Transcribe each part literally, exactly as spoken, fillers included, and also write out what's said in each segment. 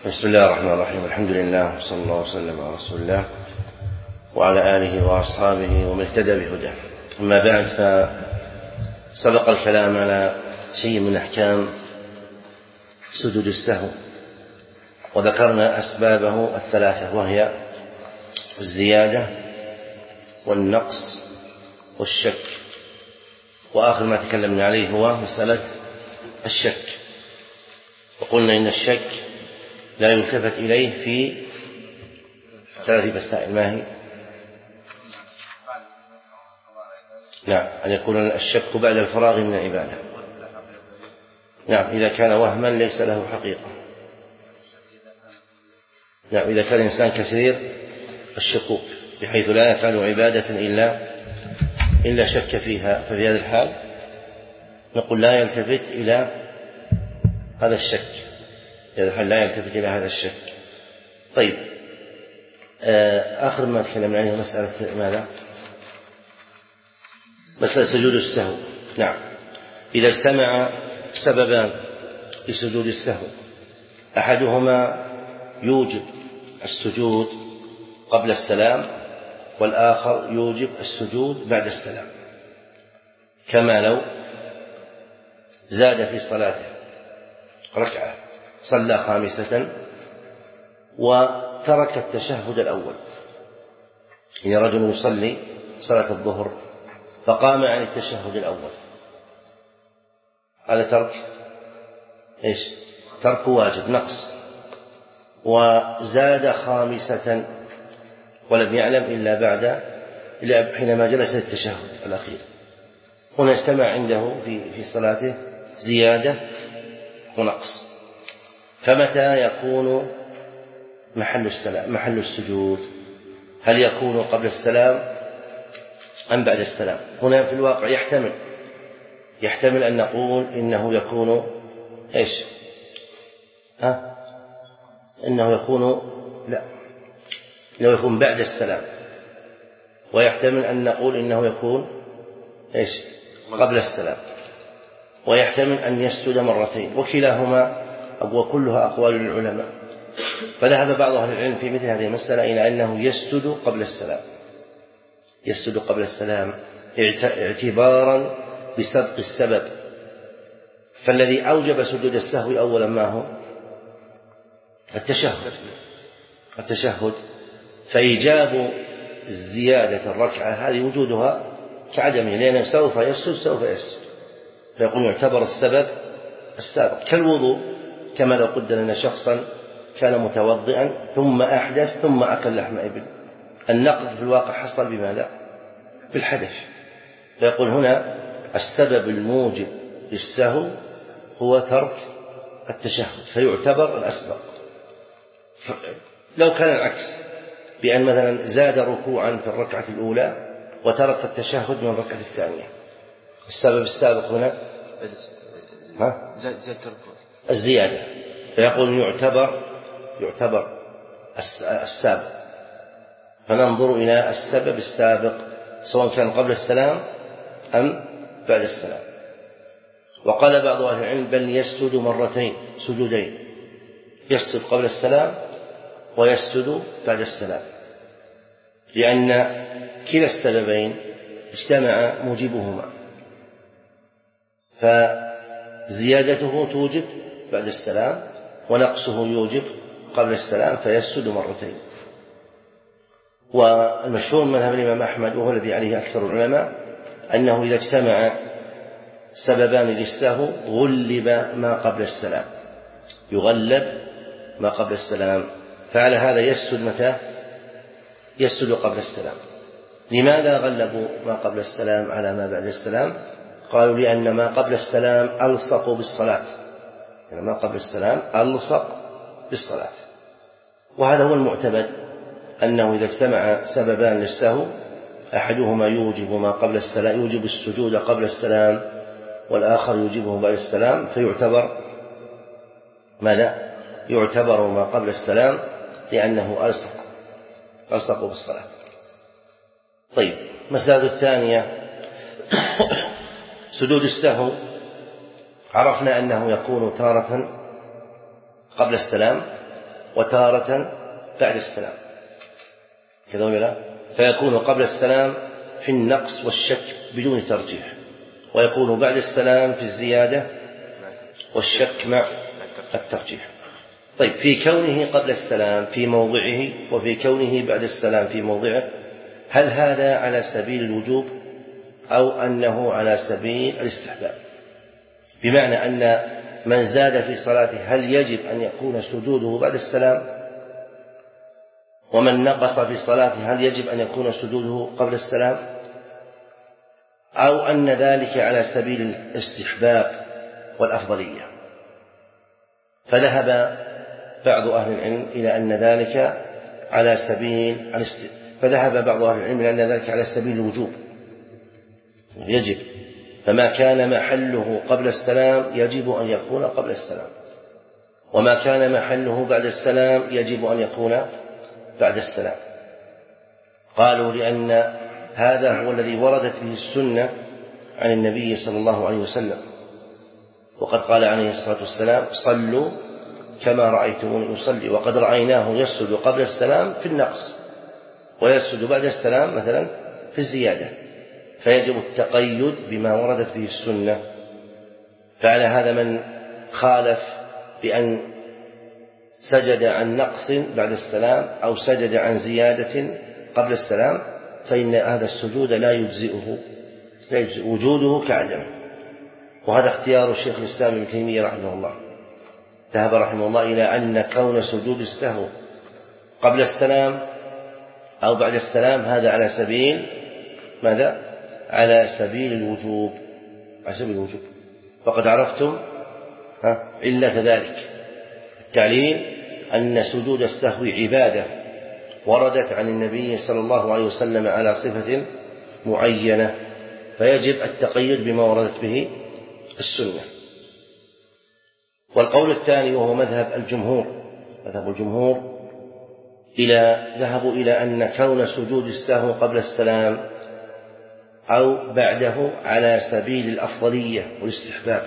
بسم الله الرحمن الرحيم. الحمد لله صلى الله وسلم على رسول الله وعلى آله وأصحابه ومن اهتدى بهداه. أما بعد، فسبق الكلام على شيء من أحكام سجود السهو، وذكرنا أسبابه الثلاثة، وهي الزيادة والنقص والشك. وآخر ما تكلمنا عليه هو مسألة الشك، وقلنا إن الشك لا يلتفت إليه في ثلاث مسائل. ما هي؟ نعم، أن يكون الشك بعد الفراغ من العبادة. نعم، إذا كان وهما ليس له حقيقة. نعم، إذا كان الإنسان كثير الشكوك بحيث لا يفعل عبادة إلا إلا شك فيها، ففي هذا الحال نقول لا يلتفت إلى هذا الشك، في هذا الحال لا يلتفت إلى هذا الشك. طيب، آخر ما تكلمنا عنه مسألة ماذا؟ مسألة سجود السهو. نعم، إذا اجتمع سببان لسجود السهو، أحدهما يوجب السجود قبل السلام، والآخر يوجب السجود بعد السلام، كما لو زاد في صلاته ركعة، صلى خامسة وترك التشهد الأول. إن رجل يصلي صلاة الظهر فقام عن التشهد الأول، هذا ترك إيش؟ ترك واجب، نقص. وزاد خامسة ولم يعلم إلا بعد إلا حينما جلس للتشهد الأخير. هنا اجتمع عنده في في صلاته زيادة ونقص، فمتى يكون محل السلام محل السجود؟ هل يكون قبل السلام أم بعد السلام؟ هنا في الواقع يحتمل يحتمل أن نقول إنه يكون إيش؟ ها؟ إنه يكون لا إنه يكون بعد السلام، ويحتمل أن نقول إنه يكون إيش؟ قبل السلام، ويحتمل أن يسجد مرتين، وكلاهما وكلها أقوال العلماء. فذهب بعض أهل العلم في مثل هذه المسألة إلى أنه يسجد قبل السلام يسجد قبل السلام اعتبارا بسبق السبب. فالذي أوجب سجود السهو أولا ما هو؟ التشهد التشهد فإيجاب زيادة الركعة هذه وجودها كعدمه، لأنه سوف يسجد سوف يسجد فيقول يعتبر السبب السابق، كالوضوء. كما لو قدر أن شخصا كان متوضئا ثم أحدث ثم أكل لحم إبل، النقض في الواقع حصل بماذا؟ بالحدث. فيقول هنا السبب الموجب للسهو هو ترك التشهد، فيعتبر الأسبق. لو كان العكس، بأن مثلا زاد ركوعا في الركعة الأولى وترك التشهد من الركعة الثانية، السبب السابق هنا ها؟ الزيادة، فيقول يعتبر يعتبر السابق. فننظر إلى السبب السابق سواء كان قبل السلام أم بعد السلام. وقال بعض أهل العلم بل يسجد مرتين، سجودين، يسجد قبل السلام ويسجد بعد السلام، لأن كلا السببين اجتمع موجبهما، فزيادته توجب بعد السلام ونقصه يوجب قبل السلام، فيسجد مرتين. والمشهور من مذهب الإمام أحمد، وهو الذي عليه أكثر العلماء، أنه إذا اجتمع سببان للسهو غلب ما قبل السلام، يغلب ما قبل السلام. فعلى هذا يسجد متى؟ يسجد قبل السلام. لماذا غلبوا ما قبل السلام على ما بعد السلام؟ قالوا لأن ما قبل السلام ألصق بالصلاة، يعني ما قبل السلام ألصق بالصلاة. وهذا هو المعتمد، أنه إذا اجتمع سببان للسهو أحدهما يوجب ما قبل السلام، يوجب السجود قبل السلام، والآخر يوجبه بعد السلام، فيعتبر ماذا؟ يعتبر ما قبل السلام لأنه ألصق ألصق بالصلاة. طيب، مسألة الثانية سجود السهو. عرفنا أنه يكون تارة قبل السلام وتارة بعد السلام كذا ولا لا؟ فيكون قبل السلام في النقص والشك بدون ترجيح، ويكون بعد السلام في الزيادة والشك مع الترجيح. طيب، في كونه قبل السلام في موضعه وفي كونه بعد السلام في موضعه، هل هذا على سبيل الوجوب أو أنه على سبيل الاستحباب؟ بمعنى أن من زاد في صلاته هل يجب أن يكون سجوده بعد السلام، ومن نقص في صلاته هل يجب أن يكون سجوده قبل السلام، أو أن ذلك على سبيل الاستحباب والأفضلية؟ فذهب بعض أهل العلم إلى أن ذلك على سبيل الاست... فذهب بعض أهل العلم إلى أن ذلك على سبيل الوجوب يجب، فما كان محله قبل السلام يجب أن يكون قبل السلام، وما كان محله بعد السلام يجب أن يكون بعد السلام. قالوا لأن هذا هو الذي وردت به السنة عن النبي صلى الله عليه وسلم، وقد قال عليه الصلاة والسلام: صلوا كما رأيتموني أصلي، وقد رأيناه يسجد قبل السلام في النقص ويسجد بعد السلام مثلا في الزيادة، فيجب التقيد بما وردت به السنة. فعلى هذا من خالف بأن سجد عن نقص بعد السلام أو سجد عن زيادة قبل السلام فإن هذا السجود لا يجزئه، لا يجزئ وجوده كعدمه. وهذا اختيار الشيخ الإسلام ابن تيمية رحمه الله، ذهب رحمه الله إلى أن كون سجود السهو قبل السلام أو بعد السلام هذا على سبيل ماذا؟ على سبيل الوجوب، على سبيل الوجوب. فقد عرفتم علة ذلك. التعليل أن سجود السهو عبادة وردت عن النبي صلى الله عليه وسلم على صفة معينة، فيجب التقيد بما وردت به السنة. والقول الثاني وهو مذهب الجمهور، مذهب الجمهور إلى ذهبوا إلى أن كون سجود السهو قبل السلام أو بعده على سبيل الأفضلية والاستحباب،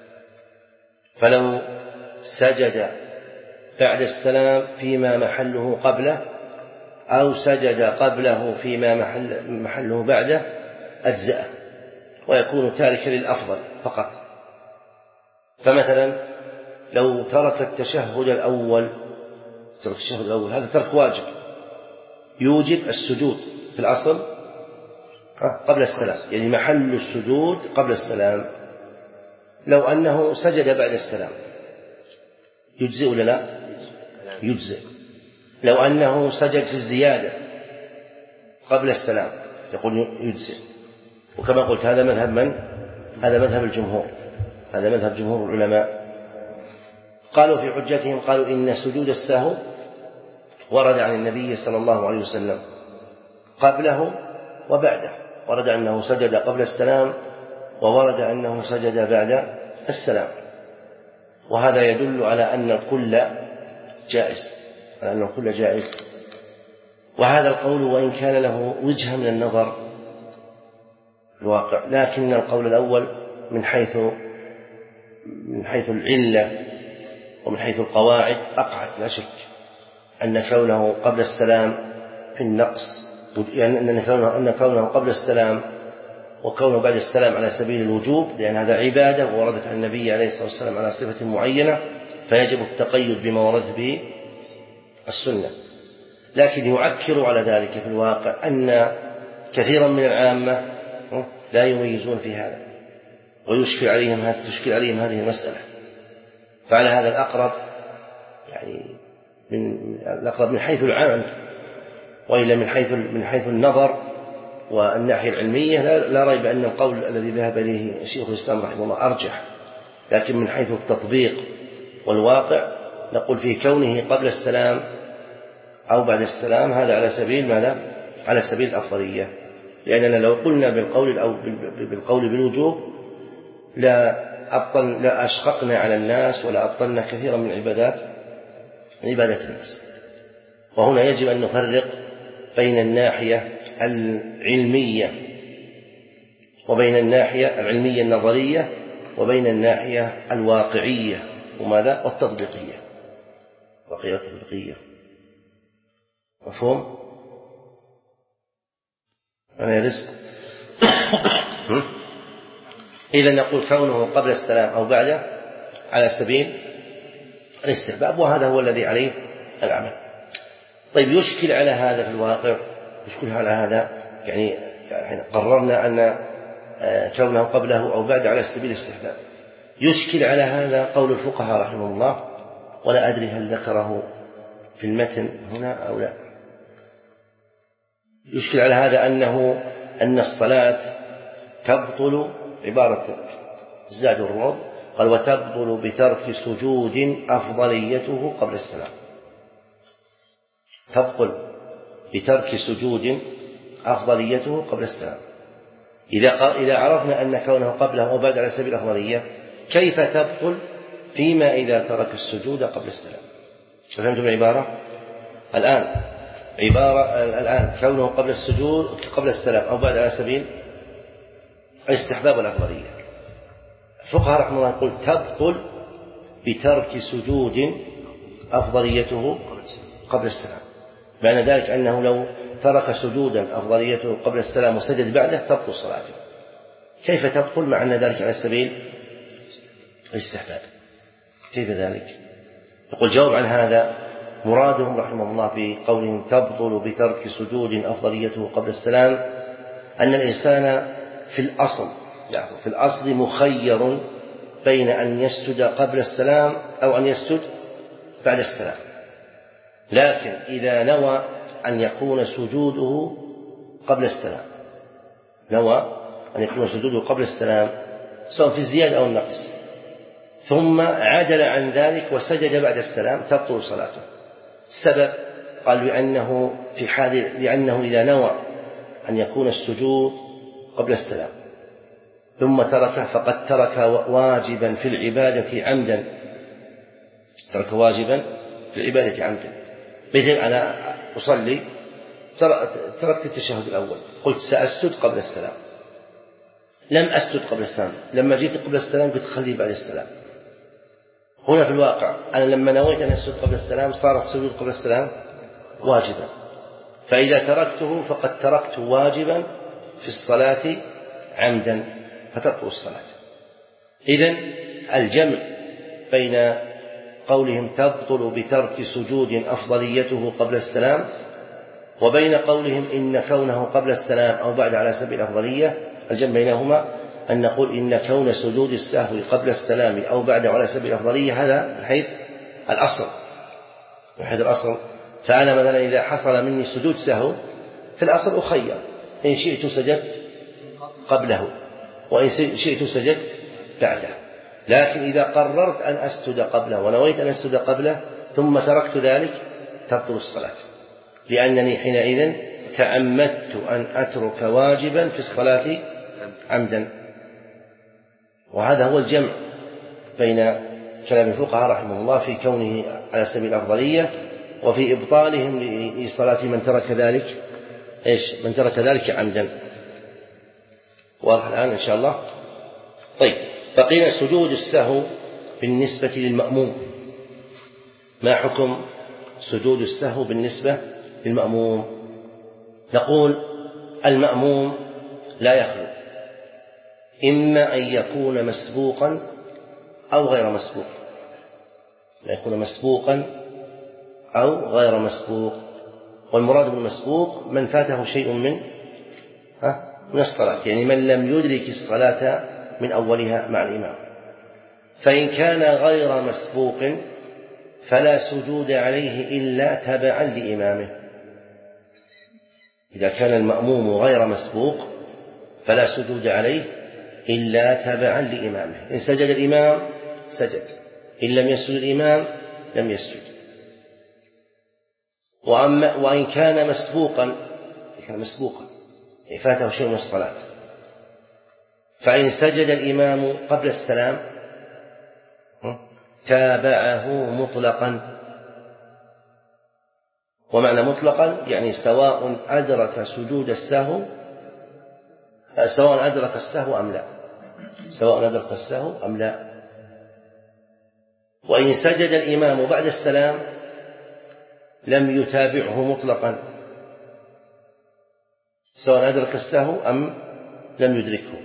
فلو سجد بعد السلام فيما محله قبله أو سجد قبله فيما محل محله بعده أجزأه، ويكون تاركا للأفضل فقط. فمثلا لو ترك التشهد الأول ترك التشهد الأول هذا ترك واجب يوجب السجود في الأصل قبل السلام، يعني محل السجود قبل السلام. لو أنه سجد بعد السلام يجزئ ولا لا؟ يجزئ. لو أنه سجد في الزيادة قبل السلام يقول يجزئ. وكما قلت هذا مذهب من؟ هذا مذهب الجمهور، هذا مذهب جمهور العلماء. قالوا في حجتهم، قالوا إن سجود السهو ورد عن النبي صلى الله عليه وسلم قبله وبعده، ورد أنه سجد قبل السلام وورد أنه سجد بعد السلام، وهذا يدل على أن الكل جائز، على أن الكل جائز. وهذا القول وإن كان له وجهة من النظر الواقع، لكن القول الأول من حيث من حيث العلة ومن حيث القواعد أقعد، لا شك أن كونه قبل السلام في النقص، يعني أن كونه, أن كونه قبل السلام وكونه بعد السلام على سبيل الوجوب، لأن هذا عبادة ووردت عن النبي عليه الصلاة والسلام على صفة معينة، فيجب التقيد بما وردت به السنة. لكن يعكر على ذلك في الواقع أن كثيرا من العامة لا يميزون في هذا، ويشكل عليهم تشكل عليهم هذه المسألة. فعلى هذا الأقرب يعني من الأقرب من حيث العمل، وإلا من حيث من حيث النظر والناحية العلمية لا, لا ريب أن القول الذي ذهب إليه شيخ الإسلام رحمه الله أرجح. لكن من حيث التطبيق والواقع نقول في كونه قبل السلام أو بعد السلام هذا على سبيل ماذا؟ على سبيل الأفضلية، لأننا لو قلنا بالقول أو بالقول بالوجوب لا أبطل لا أشققنا على الناس ولا أبطلنا كثيرا من عبادات عبادة الناس. وهنا يجب أن نفرق بين الناحية العلمية وبين الناحية العلمية النظرية وبين الناحية الواقعية وماذا؟ والتطبيقية. بقية البقية. مفهوم؟ أنا رزق. إذا نقول كونه قبل السلام أو بعده على سبيل الاستحباب، وهذا هو الذي عليه العمل. طيب يشكل على هذا في الواقع، يشكل على هذا يعني قررنا أن كونه قبله أو بعد على سبيل الاستحباب. يشكل على هذا قول الفقهاء رحمه الله، ولا أدري هل ذكره في المتن هنا أو لا. يشكل على هذا أنه أن الصلاة تبطل، عبارة زاد الروض قال وتبطل بترك سجود أفضليته قبل السلام. تبطل بترك سجود أفضليته قبل السلام. إذا إذا عرفنا أن كونه قبله أو بعد على سبيل الأفضلية، كيف تبطل فيما إذا ترك السجود قبل السلام؟ فهمتم العبارة؟ الآن عبارة الآن كونه قبل السجود قبل السلام أو بعد على سبيل الاستحباب والأفضلية. الفقهاء رحمه الله يقول تبطل بترك سجود أفضليته قبل السلام، معنى ذلك أنه لو ترك سجودا أفضليته قبل السلام وسجد بعده تبطل صلاته. كيف تبطل مع أن ذلك على سبيل الاستحباب؟ كيف ذلك؟ يقول جواب عن هذا مرادهم رحمه الله في قولهم تبطل بترك سجود أفضليته قبل السلام أن الإنسان في الأصل يعني في الأصل مخير بين أن يسجد قبل السلام أو أن يسجد بعد السلام، لكن إذا نوى أن يكون سجوده قبل السلام، نوى أن يكون سجوده قبل السلام سواء في الزيادة أو النقص، ثم عدل عن ذلك وسجد بعد السلام، تبطل صلاته. السبب قال لأنه في حال لأنه إذا نوى أن يكون السجود قبل السلام ثم تركه فقد ترك واجبا في العبادة عمدا، ترك واجبا في العبادة عمدا. مثل أنا أصلي تركت التشهد الأول، قلت سأسجد قبل السلام، لم أسجد قبل السلام، لما جيت قبل السلام قلت خليه بعد السلام. هنا في الواقع أنا لما نويت أن أسجد قبل السلام صار السجود قبل السلام واجبا، فإذا تركته فقد تركت واجبا في الصلاة عمدا فتبطل الصلاة. إذن الجمع بين قولهم تبطل بترك سجود أفضليته قبل السلام وبين قولهم إن كونه قبل السلام أو بعد على سبيل الأفضلية، الجمع بينهما أن نقول إن كون سجود السهو قبل السلام أو بعد على سبيل الأفضلية هذا من حيث الأصل، من حيث الأصل. فأنا مثلا إذا حصل مني سجود سهو في الأصل أخير، إن شئت سجدت قبله وإن شئت سجدت بعده، لكن إذا قررت أن أسجد قبله ونويت أن أسجد قبله ثم تركت ذلك تبطل الصلاة، لأنني حينئذ تعمدت أن أترك واجبا في الصلاة عمدا. وهذا هو الجمع بين كلام الفقهاء رحمه الله في كونه على سبيل الأفضلية وفي إبطالهم لصلاة من ترك ذلك إيش من ترك ذلك عمدا. واضح الآن إن شاء الله؟ طيب بقينا سجود السهو بالنسبة للمأموم. ما حكم سجود السهو بالنسبة للمأموم؟ نقول المأموم لا يخلو إما أن يكون مسبوقا أو غير مسبوق، لا يكون مسبوقا أو غير مسبوق. والمراد بالمسبوق من فاته شيء من ها من الصلاة، يعني من لم يدرك الصلاة من أولها مع الإمام. فإن كان غير مسبوق فلا سجود عليه إلا تبعا لإمامه. إذا كان المأموم غير مسبوق فلا سجود عليه إلا تبعا لإمامه، إن سجد الإمام سجد، إن لم يسجد الإمام لم يسجد. وأما وإن كان مسبوقا كان مسبوقا فاته شيء من الصلاة، فإن سجد الإمام قبل السلام تابعه مطلقا. ومعنى مطلقا يعني سواء أدرك سجود السهو سواء أدرك السهو أم لا، سواء أدرك السهو أم لا. وإن سجد الإمام بعد السلام لم يتابعه مطلقا سواء أدرك السهو أم لم يدركه.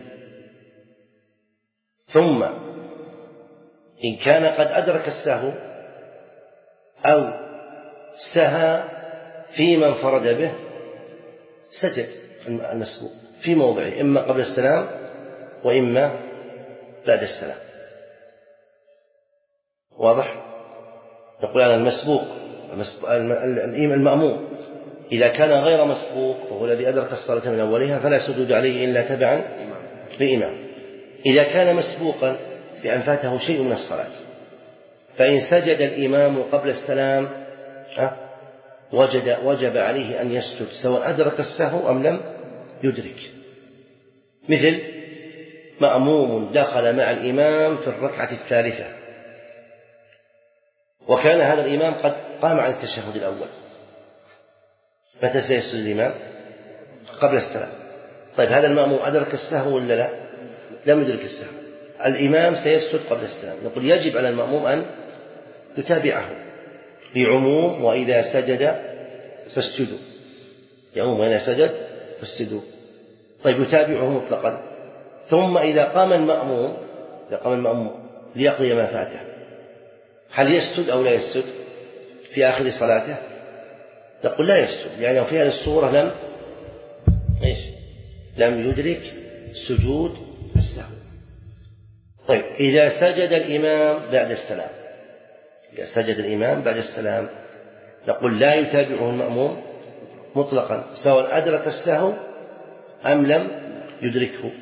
ثم إن كان قد أدرك السهو أو سهى فيما انفرد به سجد المسبوق في موضعه، إما قبل السلام وإما بعد السلام. واضح؟ نقول أنا المسبوق المأموم إذا كان غير مسبوق وهو الذي أدرك الصلاة من أولها فلا سجود عليه إلا تبعا للإمام. إذا كان مسبوقا بأن فاته شيء من الصلاة فإن سجد الإمام قبل السلام وجد وجب عليه أن يسجد سواء أدرك السهو أم لم يدرك. مثل مأموم دخل مع الإمام في الركعة الثالثة وكان هذا الإمام قد قام عن التشهد الأول، متى سيسجد الإمام؟ قبل السلام. طيب هذا المأموم أدرك السهو ولا لا؟ لم يدرك السهو. الإمام سيسجد قبل السلام. نقول يجب على المأموم أن يتابعه بعموم وإذا سجد فاسجدوا، يعموم وإذا سجد فاسجدوا. طيب يتابعه مطلقا. ثم إذا قام المأموم إذا قام المأموم ليقضي ما فاته هل يسجد أو لا يسجد في آخر صلاته؟ نقول لا يسجد لأنه في هذه الصورة لم إيش؟ لم يدرك سجود السهو. طيب إذا سجد الإمام بعد السلام إذا سجد الإمام بعد السلام نقول لا يتابعه المأموم مطلقا سواء أدرك السهو أم لم يدركه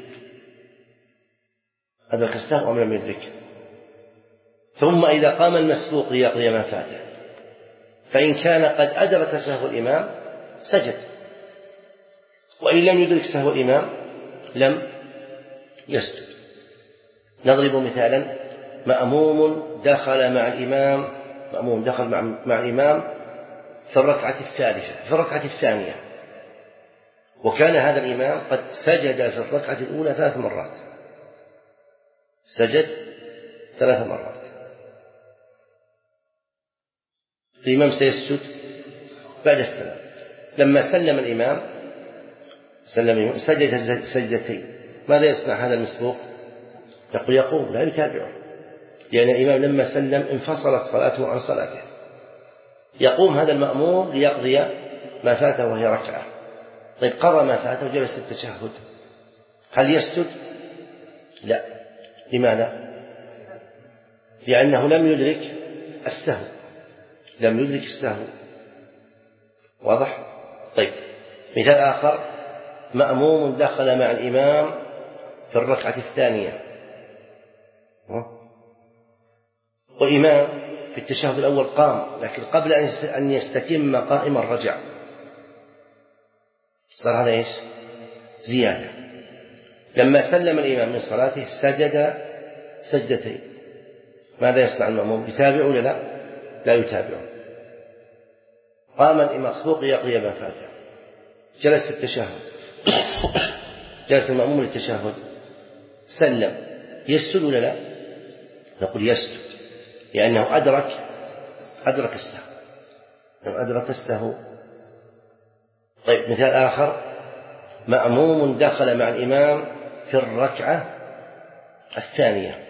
أدرك السهو أم لم يدركه. ثم إذا قام المسبوق ليقضي ما فاته فإن كان قد أدرك سهو الإمام سجد، وإن لم يدرك سهو الإمام لم يسجد. نضرب مثالا: مأموم دخل مع الإمام مأموم دخل مع, مع الإمام في الركعة الثالثة في الركعة الثانية، وكان هذا الإمام قد سجد في الركعة الأولى ثلاث مرات سجد ثلاث مرات. الإمام سيسجد بعد السلام. لما سلم الإمام سلم سجد سجدتين، ماذا يصنع هذا المسبوق؟ يقول يقوم لا يتابعه، لأن الإمام لما سلم انفصلت صلاته عن صلاته. يقوم هذا المأموم ليقضي ما فاته وهي ركعة. طيب قضى ما فاته وجلس التشهد، هل يسجد؟ لا. لماذا؟ لأنه لم يدرك السهو لم يدرك السهو. واضح؟ طيب مثال آخر: مأموم دخل مع الإمام في الركعة الثانية والإمام في التشهد الأول قام، لكن قبل أن يستتم قائما رجع، صار هذا إيش؟ زيادة. لما سلم الإمام من صلاته سجد سجدتين، ماذا يصنع المأموم؟ يتابع ولا لا؟ لا يتابع. قام المسبوق يقضي ما فاته، جلس التشهد جلس المأموم للتشهد، سلم، يسجد ولا لا؟ نقول يسجد، لأنه أدرك أدرك السهو أدرك السهو. طيب مثال آخر: مأموم دخل مع الإمام في الركعة الثانية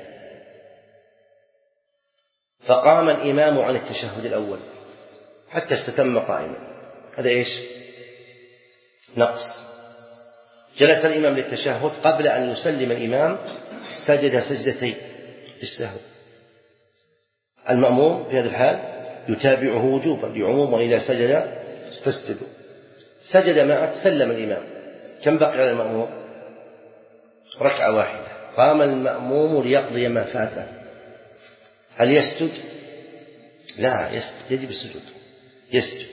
فقام الإمام عن التشهد الأول حتى استتم قائما، هذا إيش؟ نقص. جلس الإمام للتشهد، قبل أن يسلم الإمام سجد سجدتين للسهو. المأموم في هذا الحال يتابعه وجوبا لعموم وإذا سجد فاسجدوا. سجد معه، سلم الإمام، كم بقي على المأموم؟ ركعة واحدة. قام المأموم ليقضي ما فاته، هل يسجد؟ لا يسجد، يجب السجود، يسجد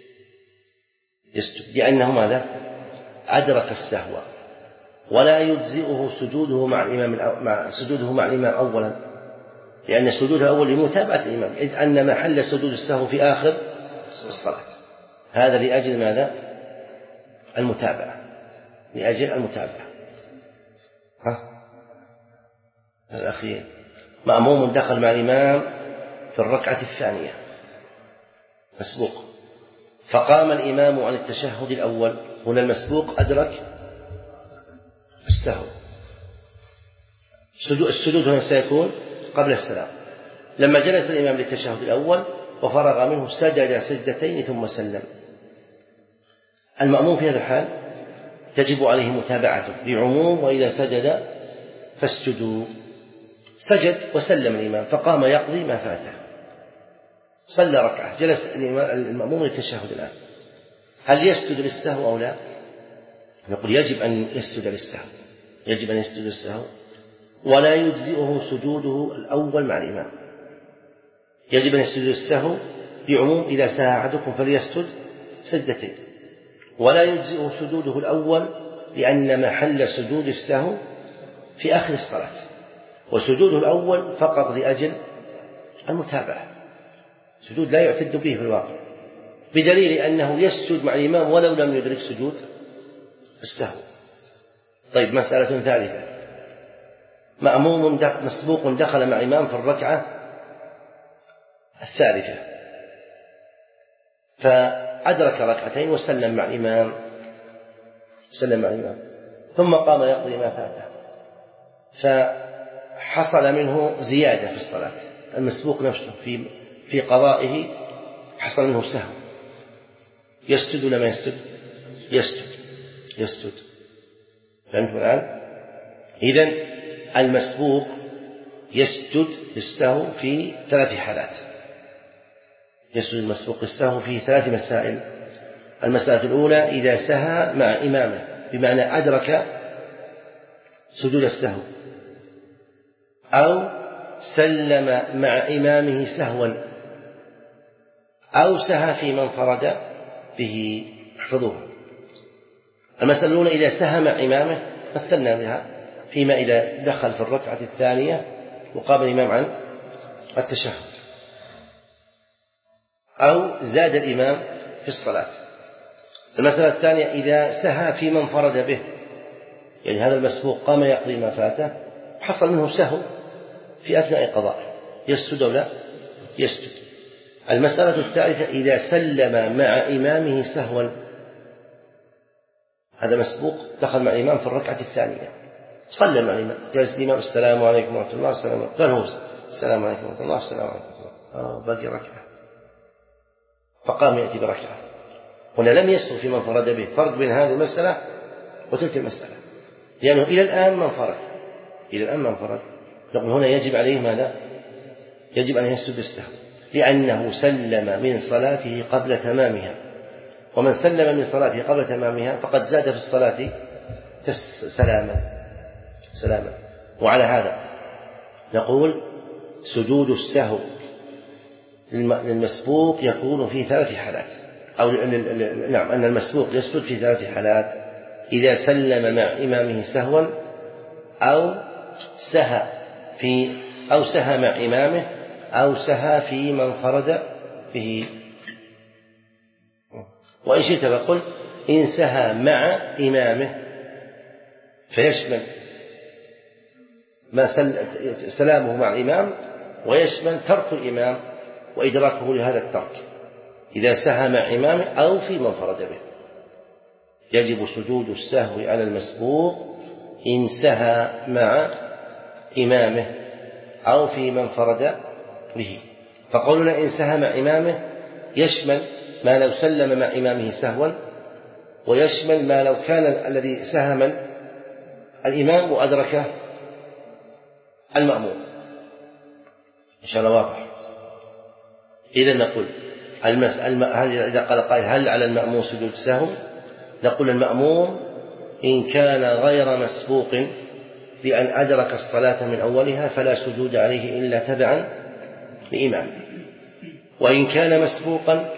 يسجد لأنه ماذا؟ أدرك السهو، ولا يجزئه سجوده مع الإمام مع سجوده مع الإمام أولا، لأن السجود الأول لمتابعة الإمام، إذ أن محل سجود السهو في آخر الصلاة. هذا لأجل ماذا؟ المتابعة، لأجل المتابعة. ها الأخير: مأموم دخل مع الإمام في الركعة الثانية مسبوق، فقام الإمام عن التشهد الأول، هنا المسبوق أدرك السهو، السجود هنا سيكون قبل السلام. لما جلس الإمام للتشهد الأول وفرغ منه سجد سجدتين ثم سلم. المأموم في هذا الحال تجب عليه متابعته بعموم وإذا سجد فاسجدوا. سجد وسلم الإمام فقام يقضي ما فاته، صلى ركعة، جلس المأموم للتشهد الآن، هل يسجد للسهو أو لا؟ نقول يجب أن يسجد للسهو، يجب أن يسجد للسهو، ولا يجزئه سجوده الأول مع الإمام، يجب أن يسجد للسهو بعموم إذا سهى أحدكم فليسجد سجدتين، ولا يجزئه سجوده الأول لأن محل سجود السهو في آخر الصلاة، وسجوده الأول فقط لأجل المتابعة، سجود لا يعتد به في الواقع، بدليل أنه يسجد مع الإمام ولو لم يدرك سجود السهو. طيب مسألة ثالثة، مأموم مسبوق دخل مع الإمام في الركعة الثالثة فأدرك ركعتين وسلم مع الإمام سلم مع الإمام ثم قام يقضي ما فاته، فحصل منه زيادة في الصلاة، المسبوق نفسه في في قضائه حصل منه سهو، يسجد ولا ما يسجد؟ يسجد يسجد فهمتم الآن؟ إذن المسبوق يسجد للسهو في ثلاث حالات، يسجد المسبوق للسهو في ثلاث مسائل. المسألة الأولى إذا سهى مع إمامه، بمعنى أدرك سجود السهو أو سلم مع إمامه سهوا أو سهى في من انفرد به، احفظوها. المسألة الأولى إذا سهى مع إمامه مثلنا بها فيما إذا دخل في الركعة الثانية وقام الإمام عن التشهد أو زاد الإمام في الصلاة. المسألة الثانية إذا سهى في من انفرد به، يعني هذا المسبوق قام يقضي ما فاته حصل منه سهو في أثناء قضائه، يسجد أو لا؟ يسجد. المسألة الثالثة إذا سلم مع إمامه سهوا، هذا مسبوق دخل مع الإمام في الركعة الثانية صلى مع الإمام، جلس الإمام السلام عليكم ورحمة الله السلام عليكم، قال هو السلام عليكم ورحمة الله السلام عليكم آه باقي ركعة، فقام يأتي بركعة. هنا لم يسهو في من انفرد به، فرق بين هذه المسألة وتلك المسألة، لأنه إلى الآن ما انفرد، إلى الآن ما انفرد. نقول هنا يجب عليه ماذا؟ يجب أن يسجد السهو، لأنه سلم من صلاته قبل تمامها، ومن سلم من صلاته قبل تمامها فقد زاد في الصلاة سلاما سلاما. وعلى هذا نقول سجود السهو للمسبوق يكون في ثلاث حالات، أو نعم أن المسبوق يسجد في ثلاث حالات: إذا سلم مع إمامه سهوا أو سهى في أو سهى مع إمامه أو سهى في من انفرد به. وإن شئت فقل إن سهى مع إمامه فيشمل ما سلامه مع الإمام ويشمل ترك الإمام وإدراكه لهذا الترك، إذا سهى مع إمامه أو في من انفرد به. يجب سجود السهو على المسبوق إن سهى مع إمامه أو في من انفرد به. فقولنا إن سهى مع إمامه يشمل ما لو سلم مع إمامه سهوا، ويشمل ما لو كان الذي سهى من الإمام وأدركه المأموم. إن شاء الله واضح. إذا نقول إذا قال قائل هل على المأموم سجود سهو؟ نقول المأموم إن كان غير مسبوق بأن أدرك الصلاة من أولها فلا سجود عليه إلا تبعا لإمامه، وإن كان مسبوقا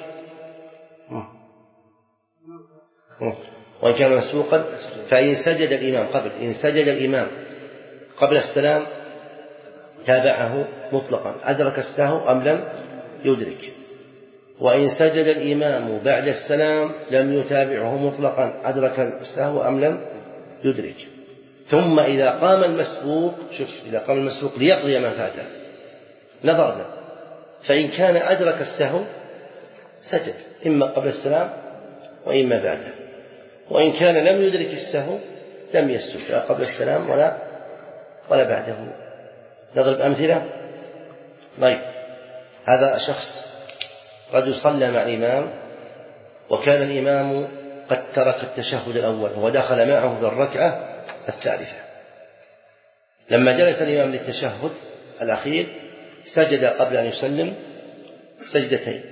وإن كان مسبوقا فإن سجد الإمام قبل إن سجد الإمام قبل السلام تابعه مطلقا، أدرك السهو أم لم يدرك. وإن سجد الإمام بعد السلام لم يتابعه مطلقا، أدرك السهو أم لم يدرك. ثم إذا قام المسبوق شوف إذا قام المسبوق ليقضي ما فاته نظرنا، فإن كان أدرك السهو سجد إما قبل السلام وإما بعده، وإن كان لم يدرك السهو لم يسجد لا قبل السلام ولا ولا بعده. نضرب أمثلة. طيب، هذا شخص رجل صلى مع الإمام وكان الإمام قد ترك التشهد الأول ودخل معه في الركعة الثالثة. لما جلس الإمام للتشهد الأخير سجد قبل أن يسلم سجدتين.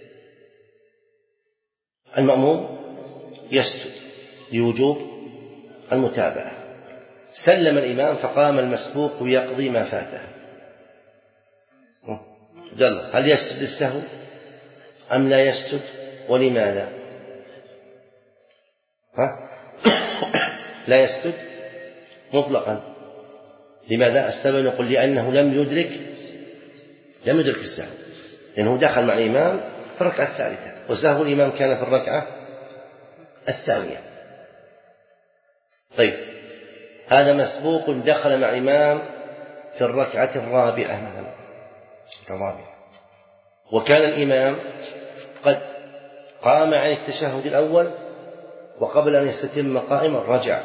المأموم يسجد لوجوب المتابعة. سلم الإمام فقام المسبوق يقضي ما فاته. هل يسجد للسهو أم لا يسجد ولماذا؟ ها؟ لا يسجد مطلقا. لماذا؟ السبب نقول لأنه لم يدرك لم يدرك السهو، لأنه دخل مع الإمام في الركعة الثالثة وسهو الإمام كان في الركعة الثانية. طيب، هذا مسبوق دخل مع الإمام في الركعة الرابعة مثلا الرابعة، وكان الإمام قد قام عن التشهد الأول وقبل أن يستتم قائما رجع.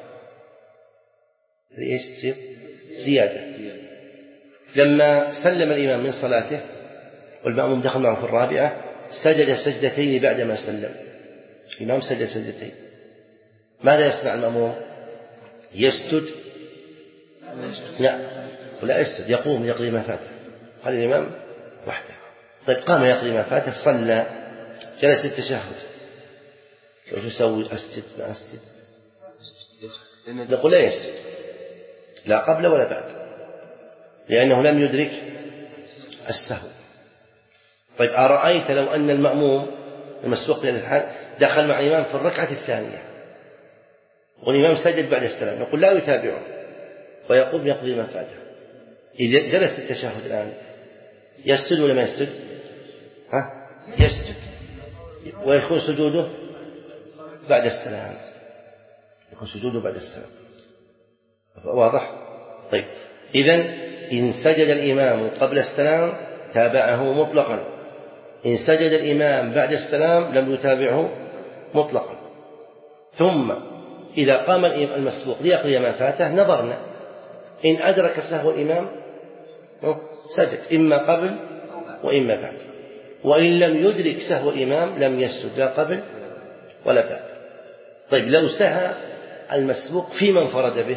ليش تصير زيادة؟ لما سلم الإمام من صلاته والمأموم دخل معه في الرابعة سجد سجدتين بعدما سلم. الإمام سجد سجدتين. ماذا يصنع المأموم؟ يسجد؟ لا ولا يسجد، يقوم يقضي ما فاته. قال الإمام وحده. طيب، قام يقضي ما فاته، صلى، جلس التشهد، وش يسوي؟ أسجد ما أسجد؟ نقول لا يسجد، لا قبل ولا بعد، لأنه لم يدرك السهو. طيب، أرأيت لو أن المأموم المسبوق في هذه الحال دخل مع الإمام في الركعة الثانية والإمام سجد بعد السلام، نقول لا يتابعه ويقوم يقضي ما فاته. إذا جلس التشهد الآن يسجد ولا ما يسجد؟ ها؟ يسجد، ويكون سجوده بعد السلام، يكون سجوده بعد السلام. واضح؟ طيب، إذن إن سجد الإمام قبل السلام تابعه مطلقا، إن سجد الإمام بعد السلام لم يتابعه مطلقا. ثم إذا قام المسبوق ليقضي ما فاته نظرنا إن أدرك سهو الإمام سجد إما قبل وإما بعد، وإن لم يدرك سهو الإمام لم يسجد لا قبل ولا بعد. طيب، لو سهى المسبوق فيما انفرد به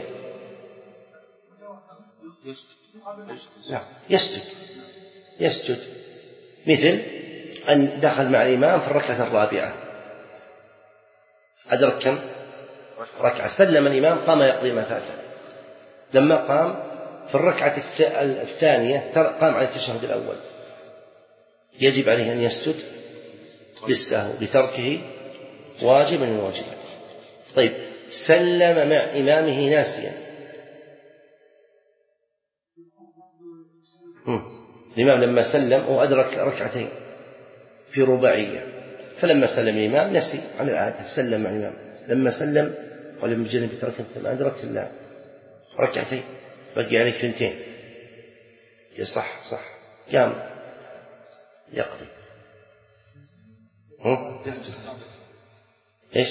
يسجد يسجد مثل أن دخل مع الإمام في الركعة الرابعة أدرك كم ركعة، سلم الإمام قام يقضي ما فاته. لما قام في الركعة الثانية قام على التشهد الأول، يجب عليه أن يسجد للسهو لتركه واجبا من واجبات. طيب، سلم مع إمامه ناسيا، الإمام لما سلم وأدرك ركعتين في رباعية، فلما سلم الإمام نسي على العادة سلم مع الإمام، لما سلم ولم يجنب تركت ما أدركت الله ركعتين بقي عليك ثنتين، يصح صح قام يقضي. إيش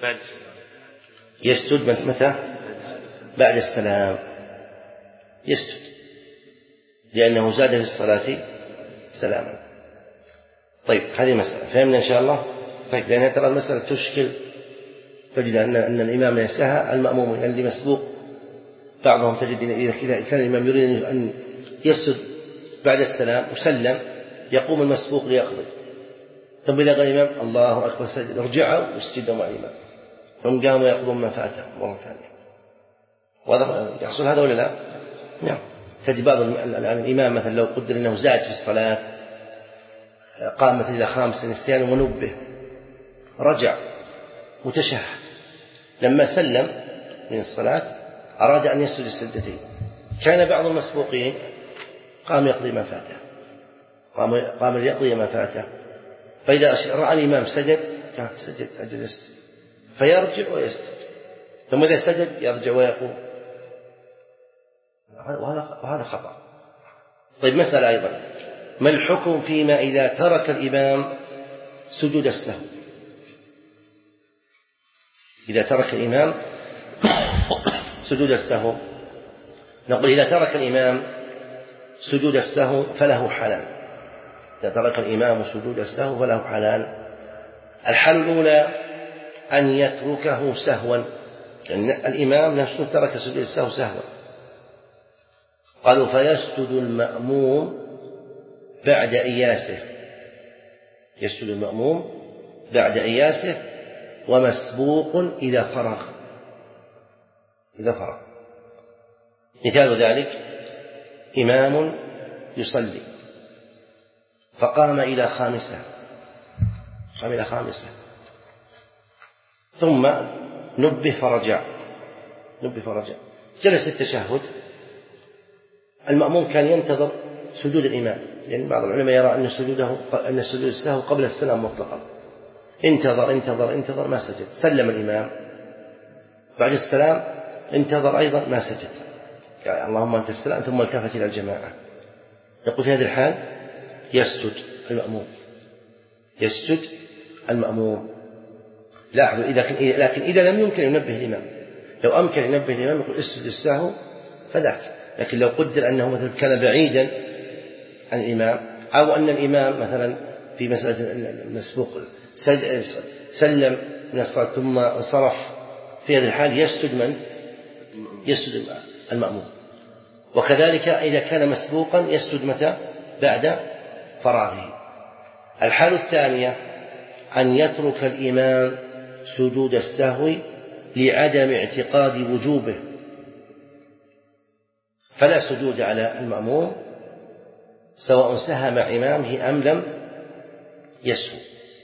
يسجد متى؟ بعد السلام يسجد، لأنه زاد في الصلاة سلاما. طيب، هذه مسألة فهمنا إن شاء الله. طيب، لأن ترى المسألة تشكل، تجد أن أن الإمام يسهى المأموم اللي مسبوق، بعضهم تجد إذا كان الإمام يريد أن يسجد بعد السلام وسلم يقوم المسبوق ليقضي، ثم إذا قال الإمام الله أكبر سجد ارجعوا واسجدوا مع الإمام، ثم قاموا يقضون ما فاته مرة ثانية. وهذا يحصل هذا ولا لا؟ نعم. تجد بعض الإمام مثلا لو قدر أنه زاد في الصلاة قام مثل إلى خامس نسيان ونبه رجع وتشهد، لما سلم من الصلاة أراد أن يسجد السجدتين، كان بعض المسبوقين قام يقضي ما فاته، قام قام ليقضي ما فاته، فإذا رأى الإمام سجد قال سجد أجلس فيرجع ويسجد، ثم إذا سجد يرجع ويقوم، وهذا خطأ. طيب، مسألة أيضا، ما الحكم فيما إذا ترك الإمام سجود السهو. إذا ترك الإمام سجود السهو، نقول إذا ترك الإمام سجود السهو فله حالان. إذا ترك الإمام سجود السهو فله حالان. الحالة الأولى أن يتركه سهوا، يعني الإمام نفسه ترك سجود السهو سهوا، قالوا فيسجد المأموم بعد إياسه، يسجد المأموم بعد إياسه ومسبوق إذا فرغ إذا فرغ مثال ذلك إمام يصلي فقام إلى خامسة قام إلى خامسة ثم نبه فرجع نبه فرجع جلس التشهد. المأموم كان ينتظر سجود الإمام، لأن يعني بعض العلماء يرى أن سجوده أن سجود السهو قبل السلام مطلقا. انتظر انتظر انتظر ما سجد، سلم الإمام بعد السلام انتظر أيضا ما سجد، يعني اللهم أنت السلام، ثم التفت إلى الجماعة. يقول في هذه الحال يسجد المأموم يسجد المأموم لاحظوا إذا كان لكن إذا لم يمكن ينبه الإمام، لو أمكن ينبه الإمام يقول اسجد السهو فذاك. لكن لو قدر أنه مثلا كان بعيدا عن الإمام، أو أن الإمام مثلا في مسألة المسبوق سلم من الصلاة ثم انصرف، في هذه الحال يسجد من؟ يسجد المأموم. وكذلك إذا كان مسبوقا يسجد متى؟ بعد فراغه. الحالة الثانية أن يترك الإمام سجود السهو لعدم اعتقاد وجوبه، فلا سجود على المأموم سواء سهى مع إمامه أم لم يسهو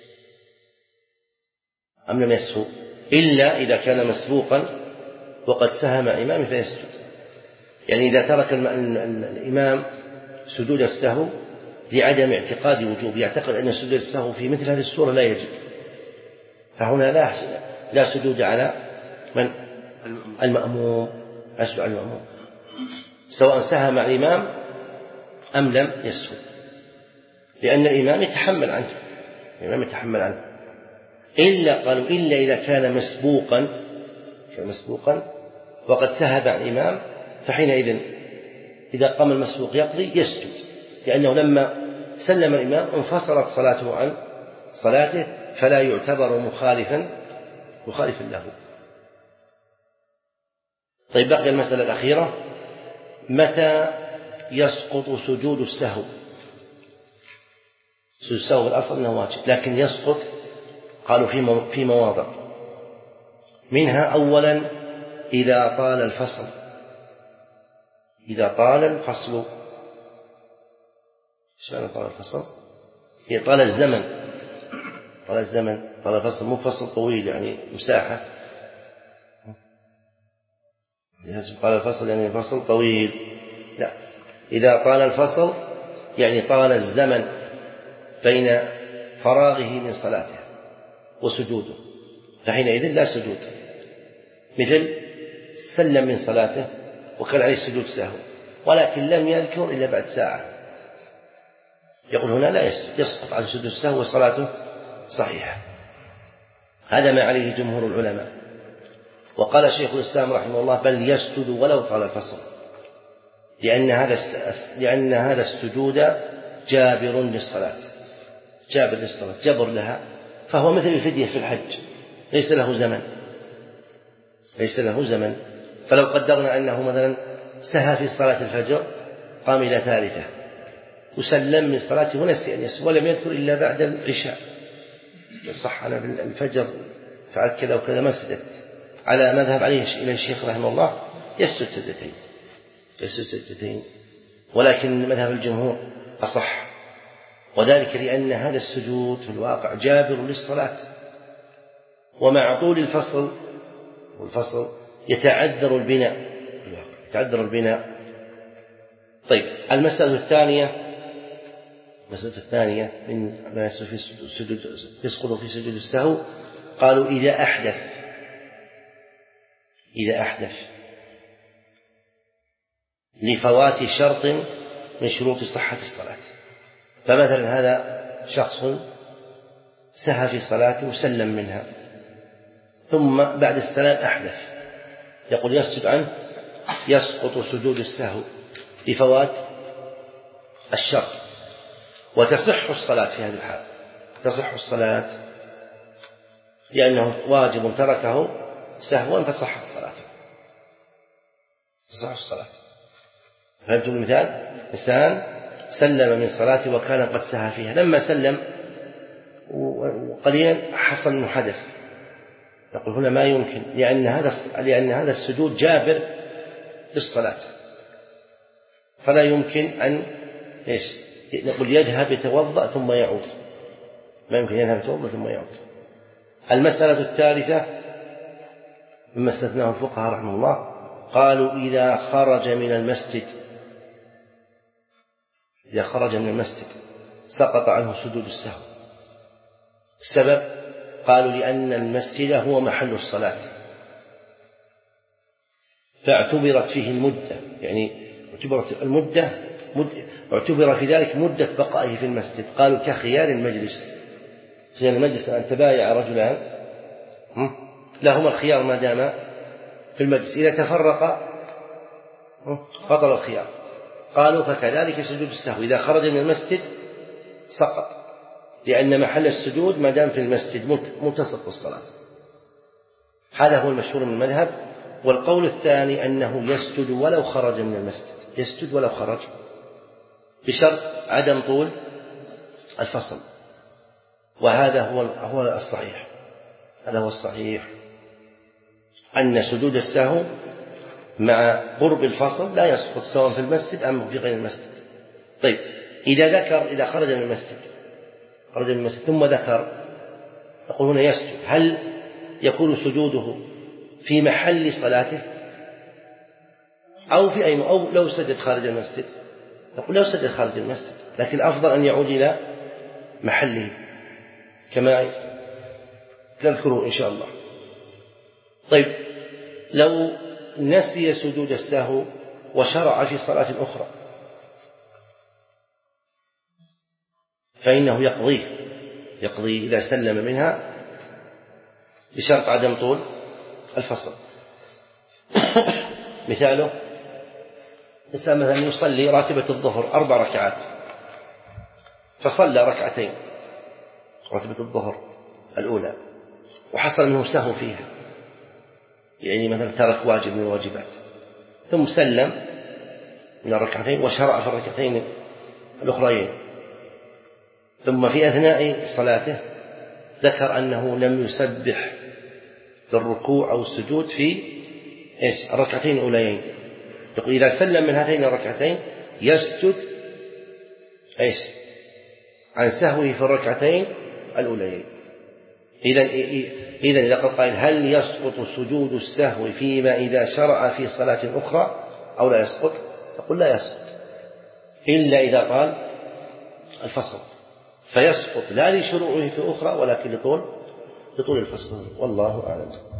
أم لم يسهو إلا إذا كان مسبوقا وقد سهى مع إمامه فيسجد. يعني إذا ترك الإمام سجود السهو لعدم اعتقاد وجوب، يعتقد أن سجود السهو في مثل هذه السورة لا يجب، فهنا لا لا سجود على من؟ المأموم أسجد على المأموم سواء سهى مع الإمام أم لم يسهو، لأن الإمام يتحمل عنه الإمام يتحمل عنه إلا قالوا إلا إذا كان مسبوقا كان مسبوقا وقد سهى مع الإمام، فحينئذ إذا قام المسبوق يقضي يسجد، لأنه لما سلم الإمام انفصلت صلاته عن صلاته فلا يعتبر مخالفا مخالفا له. طيب بقي المسألة الأخيرة، متى يسقط سجود السهو؟ سجود السهو الأصل أنه واجب، لكن يسقط قالوا في مواضع، منها أولا إذا طال الفصل إذا طال الفصل شلون طال الفصل؟ هي طال الزمن طال الزمن طال الفصل مو فصل طويل يعني مساحة، طال الفصل يعني فصل طويل، لا، إذا طال الفصل يعني طال الزمن بين فراغه من صلاته وسجوده، فحينئذ لا سجود. مثل سلم من صلاته وكان عليه سجود سهو ولكن لم يذكر إلا بعد ساعة، يقول هنا لا يسجد، يسقط عن سجود السهو وصلاته صحيحة. هذا ما عليه جمهور العلماء. وقال شيخ الإسلام رحمه الله بل يسجد ولو طال الفصل، لأن هذا لأن هذا السجود جابر للصلاة جابر للصلاة جبر لها، فهو مثل الفدية في الحج، ليس له زمن ليس له زمن فلو قدرنا أنه مثلا سهى في صلاة الفجر قام إلى ثالثة وسلم من صلاته ونسي أن يسجد ولم يذكر إلا بعد العشاء، صح أنا بالفجر فعلت كذا وكذا ما سجدت، على مذهب عليه إلى الشيخ رحمه الله يسجد سجدتين يسجد سجدتين ولكن مذهب الجمهور أصح، وذلك لأن هذا السجود في الواقع جابر للصلاة، ومع طول الفصل والفصل يتعذر البناء يتعذر البناء. طيب المسألة الثانية المسألة الثانية من ما يسقط في سجود السهو، قالوا إذا أحدث إذا أحدث لفوات شرط من شروط صحة الصلاة. فمثلا هذا شخص سهى في صلاته وسلم منها ثم بعد السلام أحدث، يقول يسجد عنه يسقط سجود السهو لفوات الشرط، وتصح الصلاة في هذه الحال، تصح الصلاة لأنه واجب تركه سهوا فصحت صلاته، تصح الصلاة. فهمتم المثال؟ إنسان سلم من صلاته وكان قد سهى فيها، لما سلم وقليلا حصل منه حدث، نقول هنا ما يمكن، لأن هذا لأن هذا السجود جابر للصلاة، فلا يمكن أن إيش نقول يذهب يتوضأ ثم يعود، ما يمكن يذهب يتوضأ ثم يعود. المسألة الثالثة مما استثناه الفقهاء رحمه الله، قالوا إذا خرج من المسجد إذا خرج من المسجد سقط عنه سجود السهو. السبب قالوا لأن المسجد هو محل الصلاة، فاعتبرت فيه المدة، يعني اعتبرت المدة اعتبر في ذلك مدة بقائه في المسجد. قالوا كخيار المجلس، خيار المجلس أن تبايع رجلان لهما الخيار ما دام في المجلس، إذا تفرق بطل الخيار. قالوا فكذلك سجود السهو إذا خرج من المسجد سقط، لأن محل السجود ما دام في المسجد ملتصق بالصلاة. هذا هو المشهور من المذهب. والقول الثاني أنه يسجد ولو خرج من المسجد، يسجد ولو خرج بشرط عدم طول الفصل، وهذا هو هو الصحيح، هذا هو الصحيح أن سجود السهو مع قرب الفصل لا يسقط سواء في المسجد أم في غير المسجد. طيب إذا ذكر إذا خرج من المسجد خرج من المسجد ثم ذكر، نقول هنا يسجد، هل يكون سجوده في محل صلاته أو في أي أو لو سجد خارج المسجد؟ نقول لو سجد خارج المسجد، لكن الأفضل أن يعود إلى محله كما نذكره إن شاء الله. طيب لو نسي سجود السهو وشرع في صلاة أخرى فإنه يقضيه يقضي إذا سلم منها بشرط عدم طول الفصل. مثاله إنسان مثلا يصلي راتبة الظهر أربع ركعات فصلى ركعتين راتبة الظهر الأولى وحصل منه سهو فيها، يعني مثلا ترك واجب من الواجبات ثم سلم من الركعتين وشرع في الركعتين الأخرين، ثم في أثناء صلاته ذكر أنه لم يسبح بالركوع أو السجود في إيش الركعتين الأوليين، يقول إذا سلم من هاتين الركعتين يسجد إيش عن سهوه في الركعتين الأوليين. إذن إذن إذا قال قائل هل يسقط سجود السهو فيما إذا شرع في صلاة أخرى أو لا يسقط؟ تقول لا يسقط إلا إذا قال الفصل، فيسقط لا لشروعه في أخرى ولكن لطول لطول الفصل، والله أعلم.